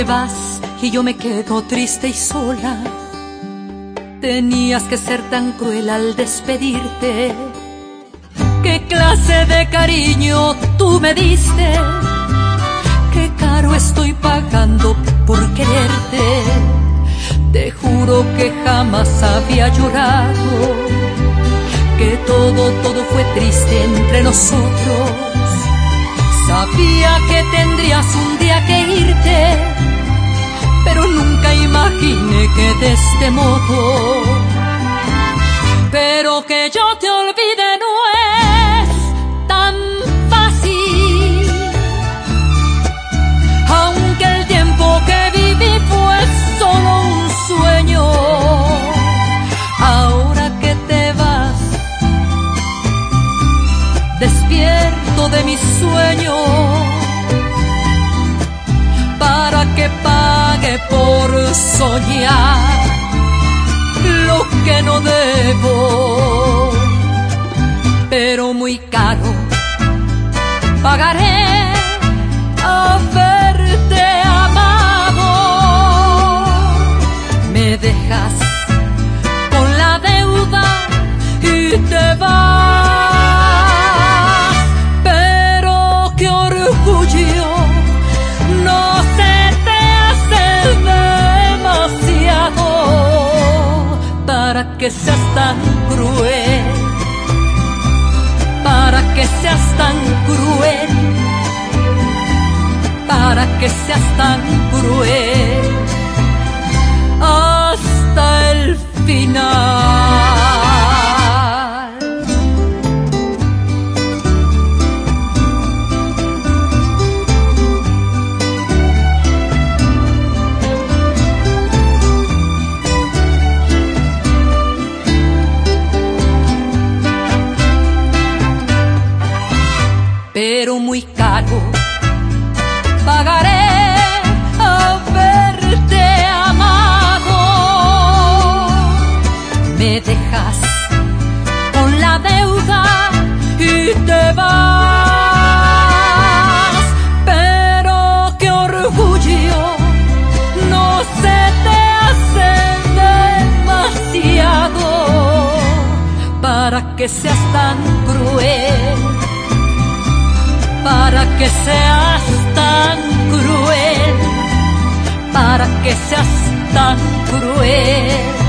te vas y yo me quedo triste y sola. Tenías que ser tan cruel al despedirte. ¿Qué clase de cariño tú me diste? Qué caro estoy pagando por quererte. Te juro que jamás había llorado, que todo fue triste entre nosotros. Sabía que tendrías un día que irte, pero nunca imaginé que de este modo. Pero que yo te olvide no es tan fácil, aunque el tiempo que viví fue solo un sueño. Ahora que te vas, despierto de mi sueño, para que pague por soñar lo que no debo. Pero muy caro pagaré haberte amado. Me dejas con la deuda y te vas. Pero qué orgullo, no se te hace demasiado para que seas tan cruel, para que seas tan cruel, para que seas tan cruel hasta el final. Pero muy caro pagaré haberte amado. Me dejas con la deuda y te vas. Pero qué orgullo, no se te hace demasiado para que seas tan cruel, para que seas tan cruel, para que seas tan cruel.